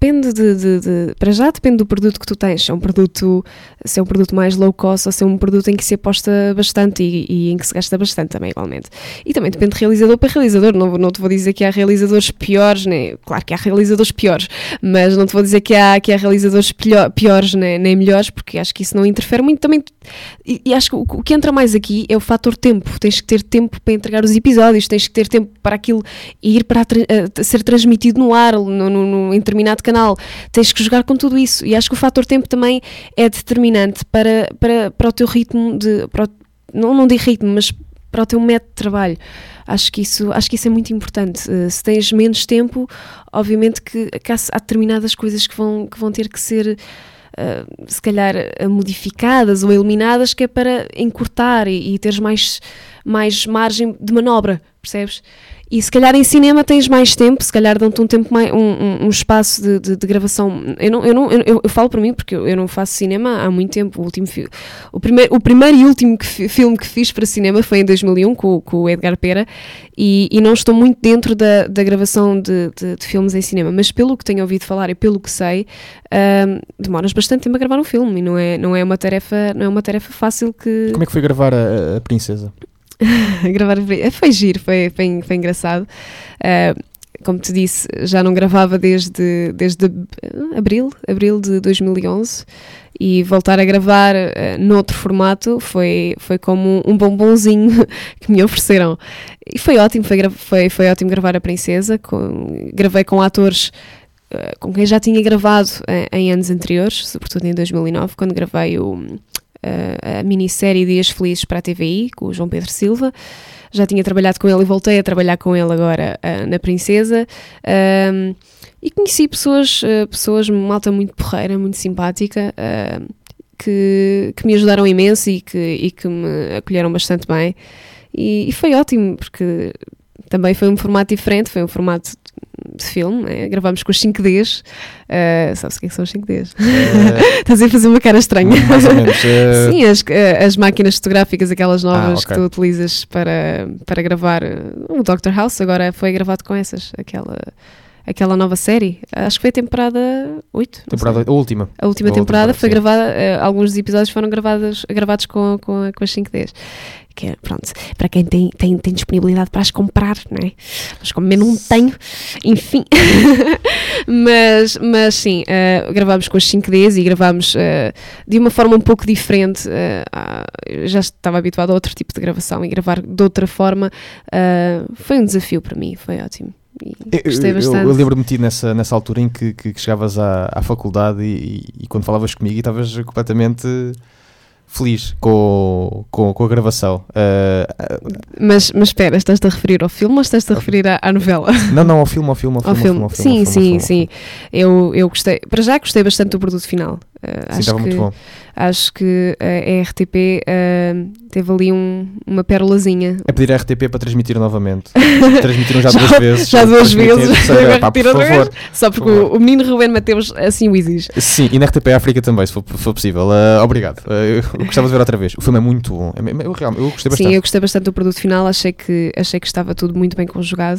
para já depende do produto que tu tens, se é um produto mais low cost ou se é um produto em que se aposta bastante e em que se gasta bastante também igualmente. E também depende de realizador para realizador, não te vou dizer que há realizadores piores, né? Claro que há realizadores piores, mas não te vou dizer que há realizadores piores nem melhores, porque acho que isso não interfere muito também. E acho que o que entra mais aqui é o fator tempo. Tens que ter tempo para entregar os episódios, tens que ter tempo para aquilo ir para ser transmitido no ar, em determinado canal. Tens que jogar com tudo isso. E acho que o fator tempo também é determinante para o teu ritmo, não de ritmo, mas para o teu método de trabalho. Acho que isso é muito importante. Se tens menos tempo, obviamente que há determinadas coisas que vão ter que ser se calhar modificadas ou eliminadas, que é para encurtar e teres mais margem de manobra, percebes? E se calhar em cinema tens mais tempo, se calhar dão-te um tempo um espaço de gravação. Eu falo para mim porque eu não faço cinema há muito tempo. O primeiro e último filme que fiz para cinema foi em 2001 com o Edgar Pera, e não estou muito dentro da gravação de filmes em cinema, mas pelo que tenho ouvido falar e pelo que sei, demoras bastante tempo a gravar um filme e não é uma tarefa fácil. Como é que foi gravar a Princesa? Gravar foi giro, foi engraçado. Como te disse, já não gravava desde abril de 2011, e voltar a gravar noutro formato foi como um bombonzinho que me ofereceram. E foi ótimo, foi ótimo gravar a Princesa. Gravei com atores com quem já tinha gravado em anos anteriores, sobretudo em 2009, quando gravei a minissérie Dias Felizes para a TVI, com o João Pedro Silva. Já tinha trabalhado com ele e voltei a trabalhar com ele agora na Princesa. E conheci pessoas, malta muito porreira, muito simpática, que me ajudaram imenso e que me acolheram bastante bem. E foi ótimo, porque também foi um formato diferente, foi um formato de filme, né? Gravámos com os 5Ds. Sabes o que são os 5Ds? Estás a fazer uma cara estranha. Mais ou menos. Sim, as máquinas fotográficas, aquelas novas, okay, que tu utilizas para gravar. O Dr. House agora foi gravado com aquela nova série. Acho que foi a temporada 8. A última. A última temporada foi gravada, alguns dos episódios foram gravados com as 5Ds. Que é, pronto, para quem tem disponibilidade para as comprar, não é? Mas como eu não tenho, enfim. mas sim, gravámos com as 5Ds e gravámos de uma forma um pouco diferente. Eu já estava habituado a outro tipo de gravação, e gravar de outra forma foi um desafio para mim, foi ótimo. Gostei bastante. Eu lembro-me de ti nessa altura em que chegavas à faculdade e quando falavas comigo e estavas completamente feliz com a gravação. Mas espera, estás-te a referir ao filme ou estás-te a referir à novela? Não, ao filme. Sim. Eu gostei, para já gostei bastante do produto final. Sim, estava muito bom. Acho que a RTP teve ali uma pérolazinha. É pedir a RTP para transmitir novamente. Transmitiram já duas vezes. Já duas vezes. Pá, por favor. Só porque o menino Rubén Mateus assim o exige. Sim, e na RTP África também, se for possível. Obrigado. Eu gostava de ver outra vez. O filme é muito bom. Eu gostei bastante. Sim, eu gostei bastante do produto final. Achei que estava tudo muito bem conjugado.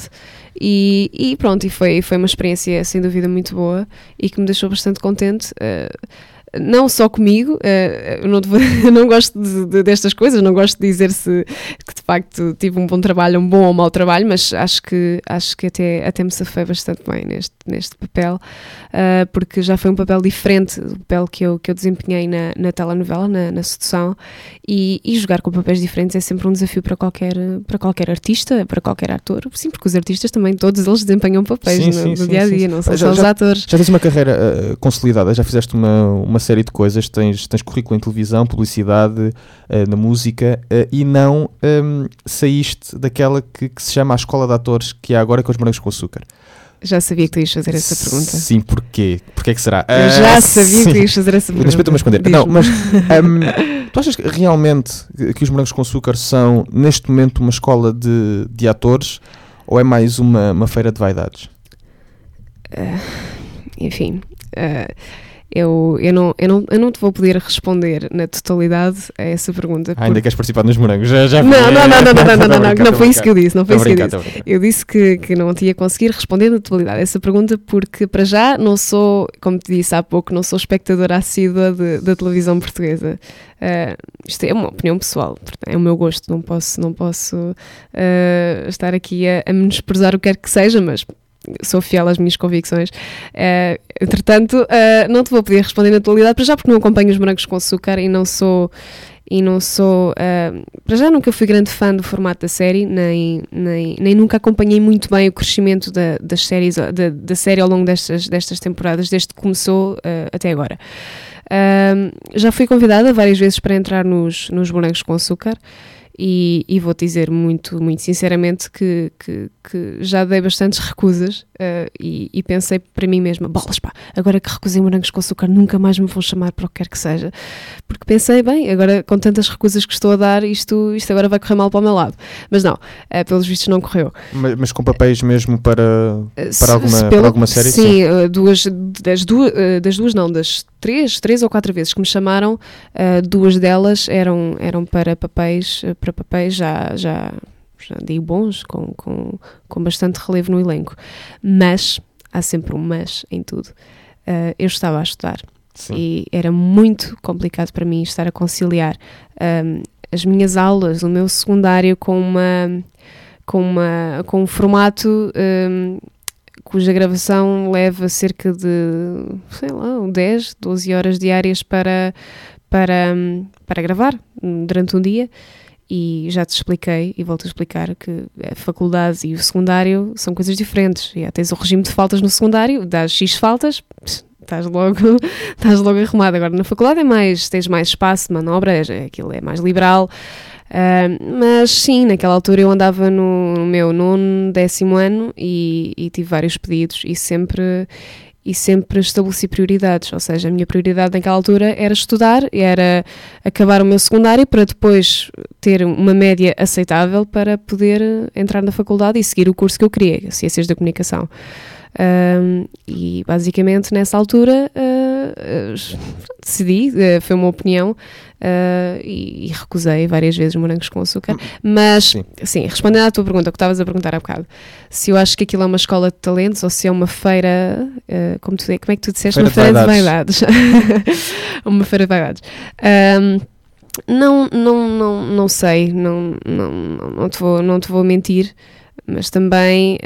E pronto, e foi uma experiência sem dúvida muito boa e que me deixou bastante contente. Não só comigo, eu não gosto destas coisas, não gosto de dizer que de facto tive um bom trabalho, um bom ou mau trabalho, mas acho que até me safei bastante bem neste papel, porque já foi um papel diferente do papel que eu desempenhei na telenovela, na Sedução, e jogar com papéis diferentes é sempre um desafio para qualquer artista, para qualquer ator. Sim, porque os artistas também, todos eles desempenham papéis no dia-a-dia, não são só os atores. Já tens uma carreira consolidada, já fizeste uma série de coisas, tens currículo em televisão, publicidade, na música, e não saíste daquela que se chama a escola de atores que há agora com os Morangos com Açúcar. Já sabia que tu ias fazer essa pergunta. Sim, porquê? Porquê é que será? Eu já sabia que tu ias fazer essa pergunta. Respeito-me a esconder. Não, mas tu achas que realmente que os Morangos com Açúcar são neste momento uma escola de atores, ou é mais uma feira de vaidades? Enfim... Eu não te vou poder responder na totalidade a essa pergunta. Ainda queres participar nos morangos? Já Não foi isso que eu disse. Eu disse que não te ia conseguir responder na totalidade a essa pergunta porque, para já, não sou, como te disse há pouco, não sou espectadora assídua da televisão portuguesa. Isto é uma opinião pessoal, é o meu gosto, não posso estar aqui a menosprezar o que quer que seja, mas sou fiel às minhas convicções. Entretanto, não te vou poder responder na totalidade, para já porque não acompanho os morangos com açúcar e não sou para já nunca fui grande fã do formato da série, nem nunca acompanhei muito bem o crescimento das séries, da série ao longo destas temporadas, desde que começou até agora. Já fui convidada várias vezes para entrar nos morangos com açúcar e vou-te dizer muito, muito sinceramente que já dei bastantes recusas e pensei para mim mesma, bolas pá, agora que recusei morangos com açúcar nunca mais me vão chamar para o que quer que seja, porque pensei, bem, agora com tantas recusas que estou a dar, isto agora vai correr mal para o meu lado, mas não, pelos vistos não correu. Mas com papéis mesmo para alguma série? Sim, das três ou quatro vezes que me chamaram, duas delas eram para papéis já digo bons, com bastante relevo no elenco, mas há sempre um mas em tudo. Eu estava a estudar. Sim. E era muito complicado para mim estar a conciliar as minhas aulas, o meu secundário com um formato cuja gravação leva cerca de, 10, 12 horas diárias para gravar durante um dia. E já te expliquei e volto a explicar que a faculdade e o secundário são coisas diferentes. Tens o regime de faltas no secundário, dás X faltas, estás logo arrumado. Agora na faculdade tens mais espaço de manobra, aquilo é mais liberal. Mas sim, naquela altura eu andava no meu 9º, 10º ano e tive vários pedidos e sempre estabeleci prioridades, ou seja, a minha prioridade naquela altura era estudar, era acabar o meu secundário para depois ter uma média aceitável para poder entrar na faculdade e seguir o curso que eu queria, Ciências da Comunicação. E basicamente nessa altura decidi, foi uma opinião, e recusei várias vezes morangos com açúcar, mas sim, respondendo à tua pergunta, que estavas a perguntar há bocado, se eu acho que aquilo é uma escola de talentos ou se é uma feira, como é que tu disseste? Uma feira de vaidades. Uma feira de vaidades. Não sei, não te vou mentir, mas também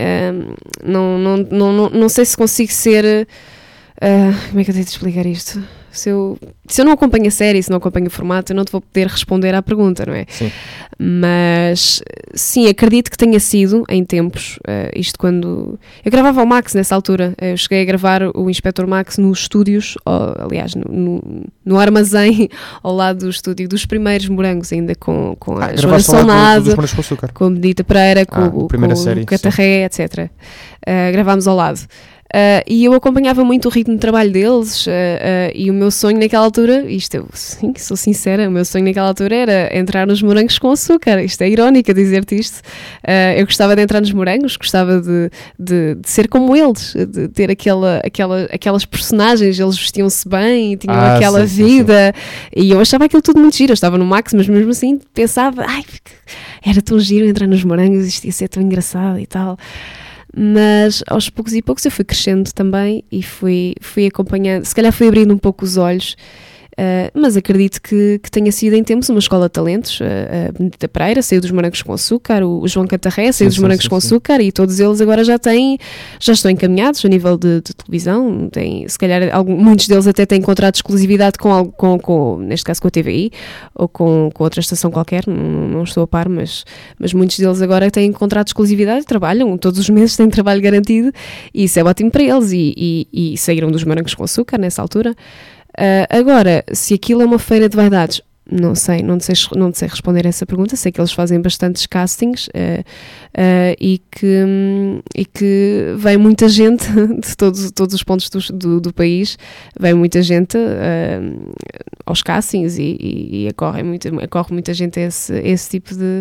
não sei se consigo ser, como é que eu tenho de explicar isto? Se eu não acompanho a série, se não acompanho o formato, eu não te vou poder responder à pergunta, não é? Sim. Mas sim, acredito que tenha sido em tempos, isto quando eu gravava o Max nessa altura, eu cheguei a gravar o Inspector Max nos estúdios, aliás no armazém ao lado do estúdio dos primeiros morangos, ainda com a Joana Solnado, com a Benedita Pereira, com o Catarré, etc. Gravámos ao lado. E eu acompanhava muito o ritmo de trabalho deles, e o meu sonho naquela altura, sim, sou sincera, o meu sonho naquela altura era entrar nos morangos com açúcar. Isto é irónico dizer-te isto. Eu gostava de entrar nos morangos, gostava de ser como eles, de ter aquelas personagens, eles vestiam-se bem, tinham aquela vida, e eu achava aquilo tudo muito giro. Eu estava no Max, mas mesmo assim pensava, era tão giro entrar nos morangos, isto ia ser tão engraçado e tal. Mas aos poucos e poucos eu fui crescendo também e fui acompanhando, se calhar fui abrindo um pouco os olhos, mas acredito que tenha sido em tempos uma escola de talentos. A Benedita Pereira saiu dos morangos com açúcar, o João Catarré saiu dos morangos com açúcar, e todos eles agora já estão encaminhados a nível de televisão. Se calhar muitos deles até têm contrato de exclusividade com neste caso com a TVI ou com outra estação qualquer, não estou a par, mas muitos deles agora têm contrato de exclusividade e trabalham, todos os meses têm trabalho garantido, e isso é ótimo para eles, e saíram dos morangos com açúcar nessa altura. Agora, se aquilo é uma feira de vaidades, não sei responder a essa pergunta. Sei que eles fazem bastantes castings, e que vem muita gente de todos os pontos do país, vem muita gente aos castings, e acorre muita gente a esse tipo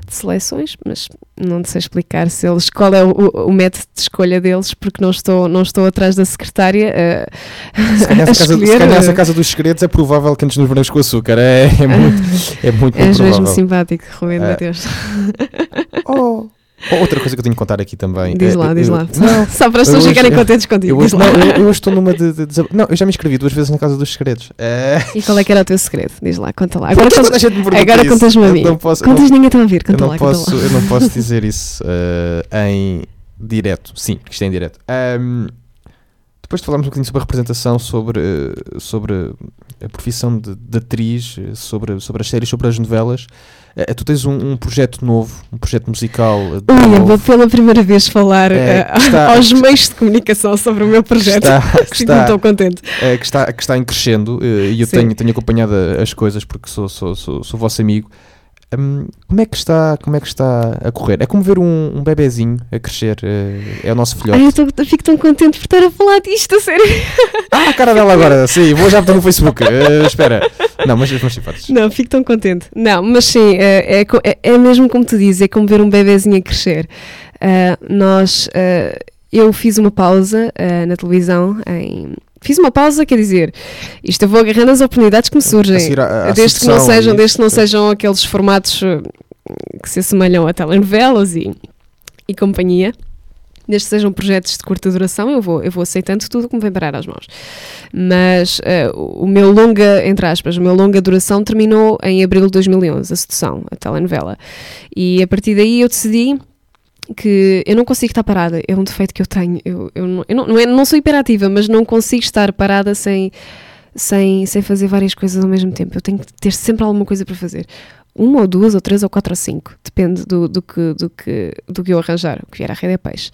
de seleções, mas não sei explicar qual é o método de escolha deles, porque não estou atrás da secretária se calhar essa casa dos segredos é provável que antes nos brancos com açúcar. É muito És provável. mesmo simpático, Rubén Mateus. Outra coisa que eu tenho que contar aqui também. Diz lá. Não, só para as pessoas ficarem contentes contigo. Eu estou numa não, eu já me inscrevi 2 vezes na Casa dos Segredos. E qual é que era o teu segredo? Diz lá, conta lá. Agora contas-me a mim. Contas ninguém está a ouvir. Conta lá. Eu não posso dizer isso em direto. Sim, isto é em direto. Depois de falarmos um bocadinho sobre a representação, sobre a profissão de atriz, sobre as séries, sobre as novelas, tu tens um projeto novo, um projeto musical. Vou pela primeira vez falar aos meios de comunicação sobre o meu projeto. Fico muito contente. Que está em crescendo e eu tenho acompanhado as coisas porque sou vosso amigo. Como é que está a correr? É como ver um bebezinho a crescer, é o nosso filhote. Eu fico tão contente por estar a falar disto, a sério. A cara dela agora, sim, vou já botar no Facebook. Espera, não, mas simpáticos. Não, fico tão contente. Não, mas sim, é mesmo como tu dizes, é como ver um bebezinho a crescer. Eu fiz uma pausa na televisão Fiz uma pausa, quer dizer, isto eu vou agarrando as oportunidades que me surgem, desde que não sejam aqueles formatos que se assemelham a telenovelas e companhia, desde que sejam projetos de curta duração, eu vou aceitando tudo que me vem parar às mãos. Mas o meu longa duração terminou em abril de 2011, A Sedução, a telenovela. E a partir daí eu decidi que eu não consigo estar parada, é um defeito que eu tenho. Eu não sou hiperativa, mas não consigo estar parada sem fazer várias coisas ao mesmo tempo. Eu tenho que ter sempre alguma coisa para fazer. 1 ou 2 ou 3 ou 4 ou 5, depende do que eu arranjar, o que vier à rede é peixe.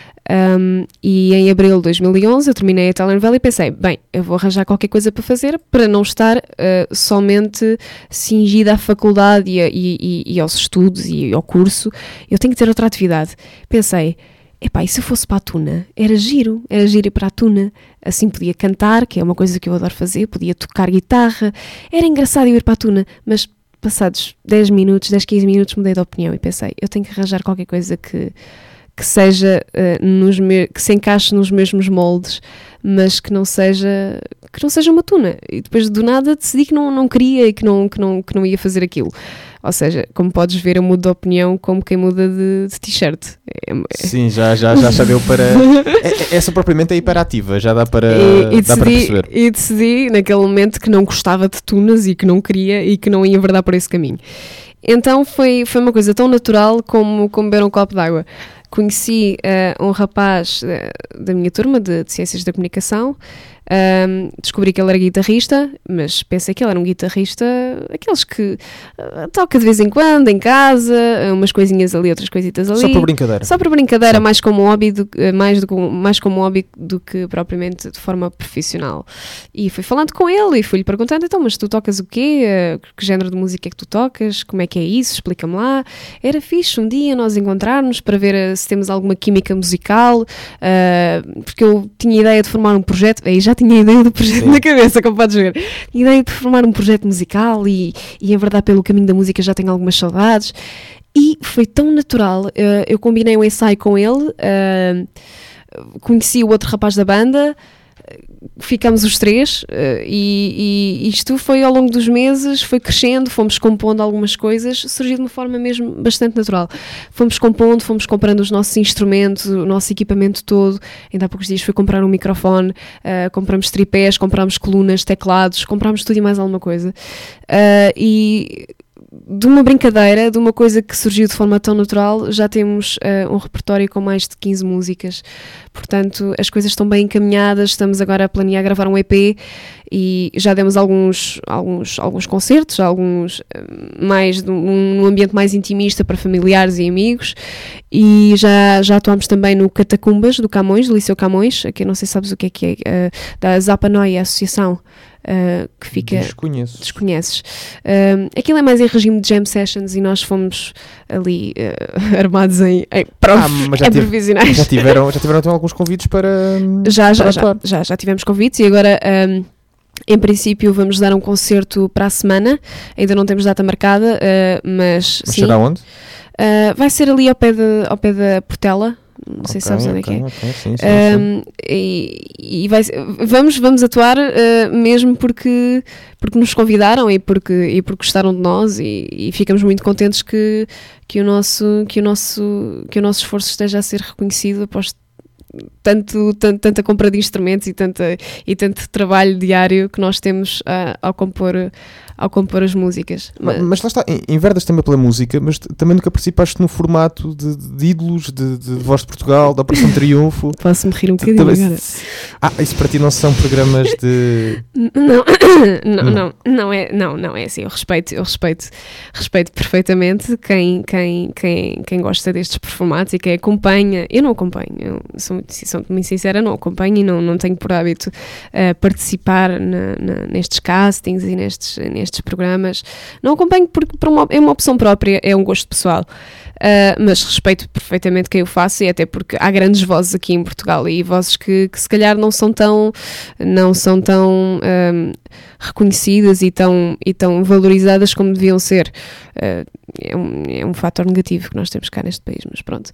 E em abril de 2011 eu terminei a telenovela e pensei, bem, eu vou arranjar qualquer coisa para fazer para não estar somente cingida à faculdade e aos estudos e ao curso. Eu tenho que ter outra atividade. Pensei, e se eu fosse para a Tuna? Era giro ir para a Tuna. Assim podia cantar, que é uma coisa que eu adoro fazer, podia tocar guitarra. Era engraçado eu ir para a Tuna, mas passados 10, 15 minutos mudei de opinião e pensei, eu tenho que arranjar qualquer coisa que seja que se encaixe nos mesmos moldes, mas que não seja uma Tuna. E depois do nada decidi que não queria e que não ia fazer aquilo. Ou seja, como podes ver, eu mudo de opinião como quem muda de t-shirt. Sim, já deu para... Essa propriamente é hiperativa, já dá para perceber. E decidi naquele momento que não gostava de tunas e que não queria e que não ia enverdar por esse caminho. Então foi uma coisa tão natural como beber um copo de água. Conheci um rapaz da minha turma de Ciências da Comunicação, descobri que ele era guitarrista, mas pensei que ele era um guitarrista, aqueles que toca de vez em quando, em casa, umas coisinhas ali, outras coisitas ali. Só por brincadeira. Mais como um hobby mais como um hobby do que propriamente de forma profissional. E fui falando com ele e fui-lhe perguntando, então, mas tu tocas o quê? Que género de música é que tu tocas? Como é que é isso? Explica-me lá. Era fixe um dia nós encontrarmos para ver se temos alguma química musical, porque eu tinha ideia de formar um projeto, aí já tinha ideia do projeto na cabeça, como podes ver. Tinha ideia de formar um projeto musical e em verdade pelo caminho da música já tenho algumas saudades. E foi tão natural, eu combinei um ensaio com ele, conheci o outro rapaz da banda, ficámos os três e isto foi ao longo dos meses, foi crescendo, fomos compondo algumas coisas, surgiu de uma forma mesmo bastante natural. Fomos compondo, fomos comprando os nossos instrumentos, o nosso equipamento todo. Ainda há poucos dias fui comprar um microfone, compramos tripés, compramos colunas, teclados, compramos tudo e mais alguma coisa. E de uma brincadeira, de uma coisa que surgiu de forma tão natural, já temos um repertório com mais de 15 músicas. Portanto, as coisas estão bem encaminhadas, estamos agora a planear gravar um EP e já demos alguns concertos, alguns mais num ambiente mais intimista para familiares e amigos, e já atuámos também no Catacumbas do Camões, do Liceu Camões, aqui não sei se sabes o que é, da Zapanoi, a associação. Que fica... Desconheces. Aquilo é mais em regime de jam sessions e nós fomos ali armados em profissionais. Já tiveram então alguns convites para Já tivemos convites e agora em princípio vamos dar um concerto para a semana, ainda não temos data marcada, mas sim. Será onde? Vai ser ali ao pé da Portela. Não sei se sabes onde é que é. Sim. E vamos atuar mesmo porque nos convidaram e porque gostaram de nós e ficamos muito contentes que o nosso esforço esteja a ser reconhecido após tanta compra de instrumentos e tanto trabalho diário que nós temos ao compor as músicas. Mas lá está, enverdas também pela música, mas também nunca participaste no formato de ídolos, de Voz de Portugal, da Operação Triunfo. Posso-me rir um bocadinho agora? Isso para ti não são programas de... Não é assim. Eu respeito perfeitamente quem gosta destes performatos e quem acompanha. Eu não acompanho, eu sou muito sincera, não acompanho e não tenho por hábito participar nestes castings e nestes programas. Não acompanho porque é uma opção própria, é um gosto pessoal. Mas respeito perfeitamente quem o faça, e até porque há grandes vozes aqui em Portugal e vozes que se calhar não são tão reconhecidas e tão valorizadas como deviam ser. É um fator negativo que nós temos cá neste país, mas pronto.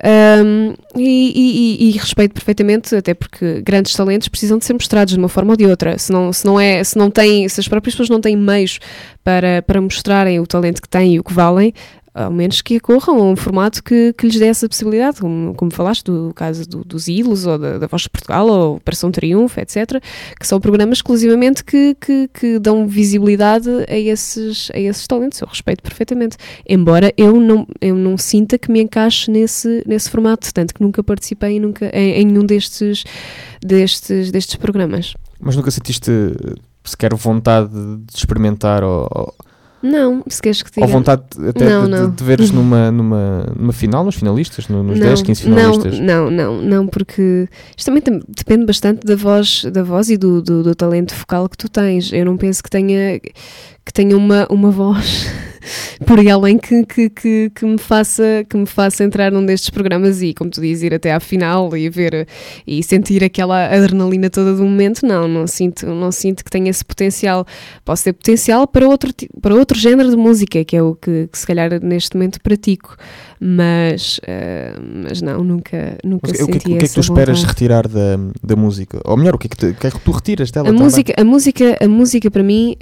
E respeito perfeitamente, até porque grandes talentos precisam de ser mostrados de uma forma ou de outra. Se as próprias pessoas não têm meios para mostrarem o talento que têm e o que valem, ao menos que acorram a um formato que lhes dê essa possibilidade, como falaste do caso dos ídolos, ou da Voz de Portugal, ou Operação Triunfo, etc., que são programas exclusivamente que dão visibilidade a esses talentos. Eu respeito perfeitamente, embora eu não sinta que me encaixe nesse formato, tanto que nunca participei em nenhum destes programas. Mas nunca sentiste sequer vontade de experimentar Não, se queres que diga. Ou vontade até de veres numa final, nos finalistas, nos 10, 15 finalistas? Não, porque isto também depende bastante da voz e do talento vocal que tu tens. Eu não penso que tenha uma voz por aí além que me faça entrar num destes programas e, como tu dizes, ir até à final e ver e sentir aquela adrenalina toda do momento. Não sinto que tenha esse potencial. Posso ter potencial para outro género de música, que é o que se calhar neste momento pratico, mas não, nunca senti essa vontade. O que é que tu esperas retirar da música? Ou melhor, o que é que tu retiras dela? A música para mim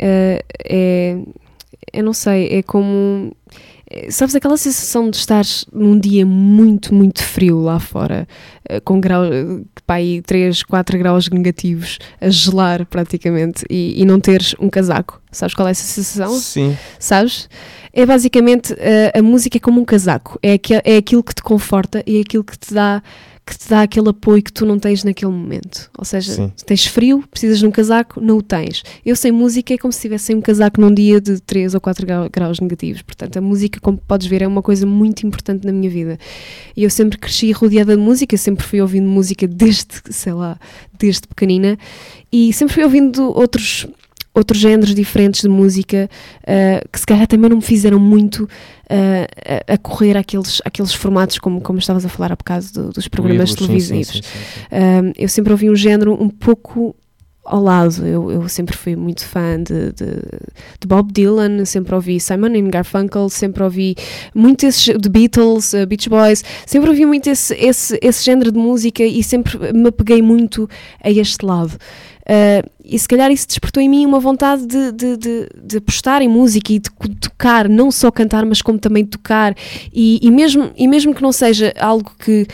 eu não sei, é como... Sabes aquela sensação de estar num dia muito, muito frio lá fora, com 3, 4 graus negativos, a gelar praticamente, e não teres um casaco? Sabes qual é essa sensação? Sim. Sabes? É basicamente, a música é como um casaco, é aquilo que te conforta e é aquilo que te dá aquele apoio que tu não tens naquele momento. Ou seja, se tens frio, precisas de um casaco, não o tens. Eu sem música é como se tivesse sem um casaco num dia de 3 ou 4 graus negativos. Portanto, a música, como podes ver, é uma coisa muito importante na minha vida. E eu sempre cresci rodeada de música, sempre fui ouvindo música desde pequenina, e sempre fui ouvindo outros géneros diferentes de música que se calhar também não me fizeram muito a correr aqueles formatos como estavas a falar há bocado dos programas televisivos. Eu sempre ouvi um género um pouco ao lado. Eu sempre fui muito fã de Bob Dylan, sempre ouvi Simon & Garfunkel, sempre ouvi muito de Beatles, Beach Boys, sempre ouvi muito esse género de música e sempre me apeguei muito a este lado. E se calhar isso despertou em mim uma vontade de apostar em música e de tocar, não só cantar, mas como também tocar, e mesmo que não seja algo que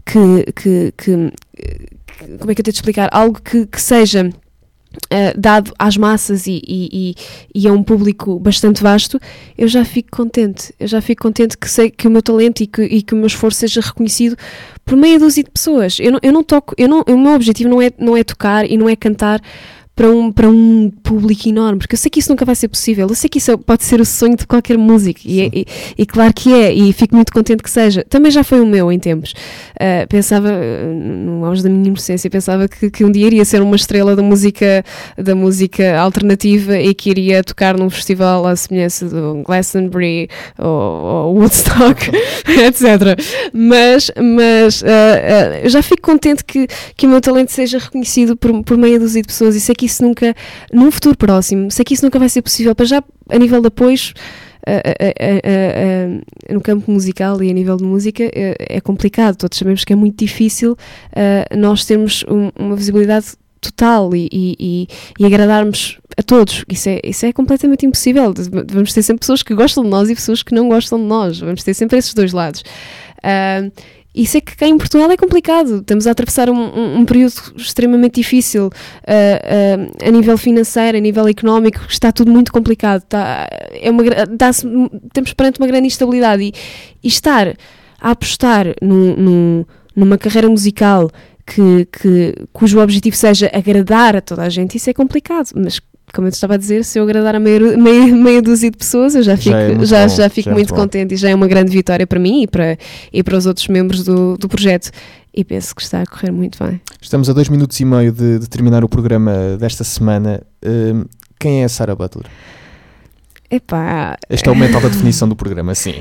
como é que eu tenho de explicar? Algo que seja dado às massas e a um público bastante vasto, eu já fico contente. Que sei que o meu talento e que o meu esforço seja reconhecido por meia dúzia de pessoas. Eu não toco, o meu objetivo não é tocar e não é cantar para um público enorme, porque eu sei que isso nunca vai ser possível. Eu sei que isso pode ser o sonho de qualquer músico, e claro que é, e fico muito contente que seja. Também já foi o meu em tempos. Pensava, no auge da minha inocência, pensava que um dia iria ser uma estrela da música alternativa e que iria tocar num festival à semelhança do Glastonbury ou Woodstock, etc. Mas eu já fico contente que o meu talento seja reconhecido por meia dúzia de pessoas, e sei que isso num futuro próximo, sei que isso nunca vai ser possível. Para já, a nível de apoios, no campo musical e a nível de música é complicado. Todos sabemos que é muito difícil nós termos uma visibilidade total e agradarmos a todos. Isso é completamente impossível. Vamos ter sempre pessoas que gostam de nós e pessoas que não gostam de nós. Vamos ter sempre esses dois lados. Isso é que cá em Portugal é complicado. Estamos a atravessar um período extremamente difícil a nível financeiro, a nível económico. Está tudo muito complicado. Estamos perante uma grande instabilidade e estar a apostar numa carreira musical cujo objetivo seja agradar a toda a gente, isso é complicado. Mas, como eu te estava a dizer, se eu agradar a meia dúzia de pessoas, eu já fico muito contente, e já é uma grande vitória para mim e para os outros membros do projeto. E penso que está a correr muito bem. Estamos a 2 minutos e meio de terminar o programa desta semana. Quem é a Sarah Butler? Epá... Este é o momento da definição do programa, sim.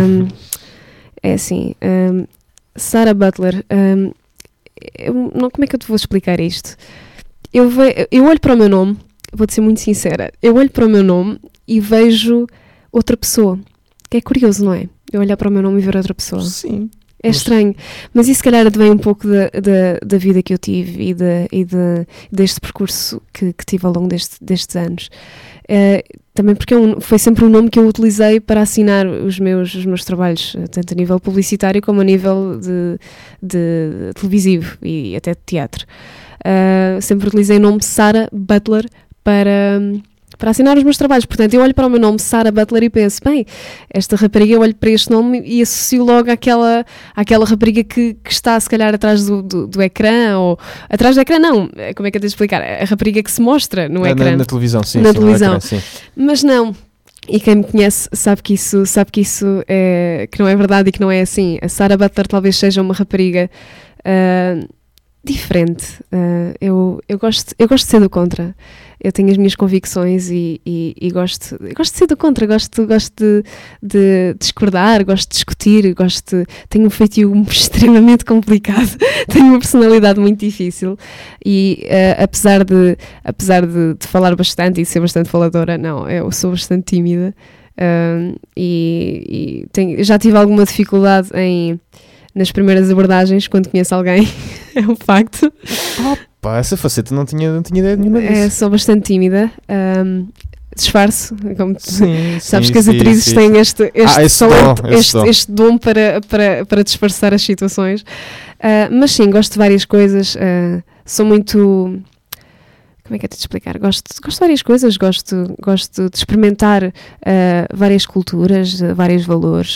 É assim, Sarah Butler... como é que eu te vou explicar isto? Eu olho para o meu nome, vou-te ser muito sincera, eu olho para o meu nome e vejo outra pessoa, que é curioso, não é? Eu olhar para o meu nome e ver outra pessoa. Sim. É estranho, mas isso se calhar vem um pouco da vida que eu tive e deste percurso que tive ao longo destes anos. Também porque foi sempre um nome que eu utilizei para assinar os meus trabalhos, tanto a nível publicitário como a nível de televisivo e até de teatro. Sempre utilizei o nome Sarah Butler para assinar os meus trabalhos. Portanto, eu olho para o meu nome Sarah Butler e penso, bem, esta rapariga, eu olho para este nome e associo logo àquela rapariga que está se calhar atrás do ecrã, ou atrás do ecrã não, como é que eu tenho de explicar? A rapariga que se mostra no ecrã. Na televisão, sim. Na televisão. Ecrã, sim. Mas não. E quem me conhece sabe que isso que não é verdade e que não é assim. A Sarah Butler talvez seja uma rapariga diferente. Eu gosto de ser do contra. Eu tenho as minhas convicções e gosto de ser do contra, gosto de discordar, gosto de discutir, tenho um feitio extremamente complicado, tenho uma personalidade muito difícil e apesar de falar bastante e ser bastante faladora, não, eu sou bastante tímida já tive alguma dificuldade nas primeiras abordagens quando conheço alguém, é um facto. Pá, essa faceta não tinha ideia nenhuma disso. Sou bastante tímida, disfarço, como tu sabes que as sim, atrizes sim, têm sim. este dom para disfarçar as situações, mas sim, gosto de várias coisas, sou muito... Como é que é de te explicar? Gosto de várias coisas, gosto de experimentar várias culturas, vários valores,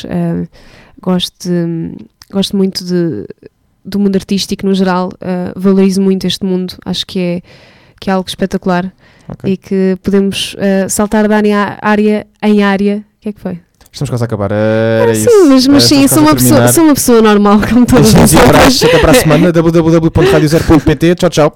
gosto muito do mundo artístico no geral, valorizo muito este mundo, acho que é algo espetacular. Okay. E que podemos saltar de área em área. O que é que foi? Estamos quase a acabar. Era sim, isso. Mas sim, sou uma pessoa normal como todas as outras. Até para a semana, www.radiozero.pt. Tchau, tchau.